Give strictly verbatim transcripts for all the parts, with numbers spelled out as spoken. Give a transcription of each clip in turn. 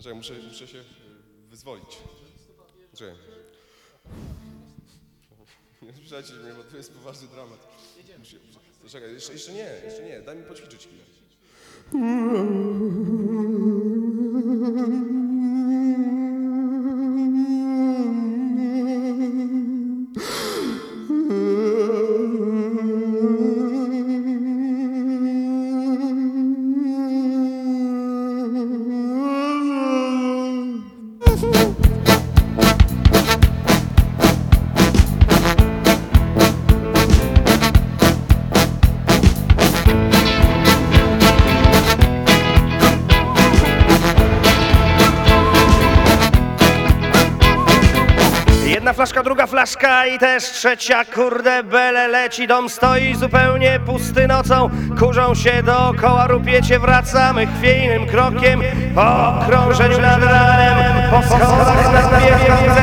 Czekaj, muszę, muszę się wyzwolić. Czekaj. Nie zbliżajcie mnie, bo to jest poważny dramat. Muszę, muszę, czekaj, jeszcze, jeszcze nie, jeszcze nie, daj mi poćwiczyć chwilę. Jedna flaszka, druga flaszka i też trzecia, kurde bele leci. Dom stoi zupełnie pusty nocą, kurzą się dookoła, rupiecie. Wracamy chwiejnym krokiem po krążeniu nad ranem, po schodach nad piechą,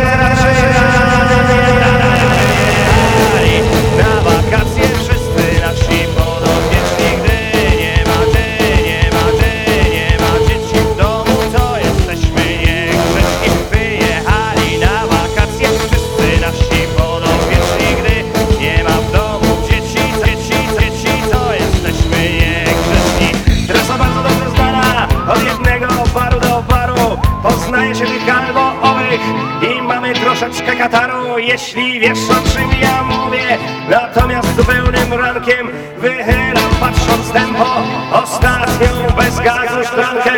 na wakacje wszyscy nasi podopieczni. Gdy nie ma ty, nie ma ty, nie ma dzieci w domu, to jesteśmy niegrzeczni. Wyjechali na wakacje wszyscy nasi podopieczni. Gdy nie ma w domu dzieci, dzieci, dzieci, to jesteśmy niegrzeczni. Trasa bardzo dobrze znana, od jednego baru do baru. Poznaje się tych albo owych i mamy troszeczkę kataru. Jeśli wiesz, o czym ja mówię, natomiast zupełnym rankiem wychylam, patrząc tempo, ostatnią bez gazu szklankę.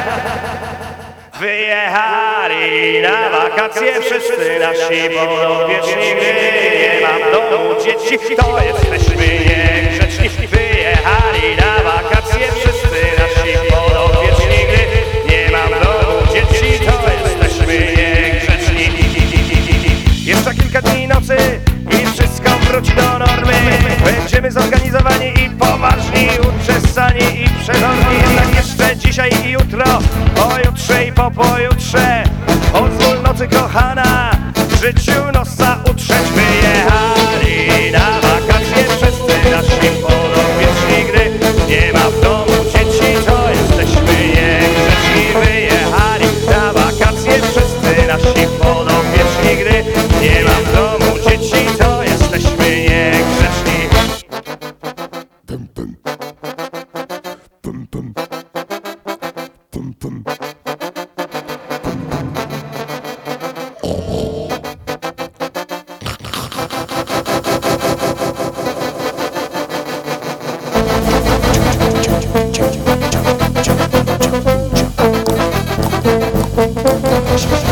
Wyjechali na wakacje wszyscy nasi podopieczni. Gdy nie ma w domu dzieci, to jesteśmy niegrzeczni. Wyjechali na wakacje wszyscy nasi podopieczni. Gdy nie ma w domu dzieci, to jesteśmy niegrzeczni. Jeszcze kilka dni nocy i wszystko wróci do normy. Będziemy zorganizowani i poważni, uczesani i przerządni. Jednak jeszcze dzisiaj i jutro, pojutrze i po pojutrze, pozwól nocy kochana w życiu nosa utrzeć. Wyjechali na wakacje wszyscy nasi podopieczni. Gdy nie ma w domu dzieci, to jesteśmy niegrzeczni. Wyjechali na wakacje wszyscy nasi podopieczni. Gdy nie ma w domu dzieci, to jesteśmy niegrzeczni. Pum, pum. Pum, pum. Pum, pum. Thank you.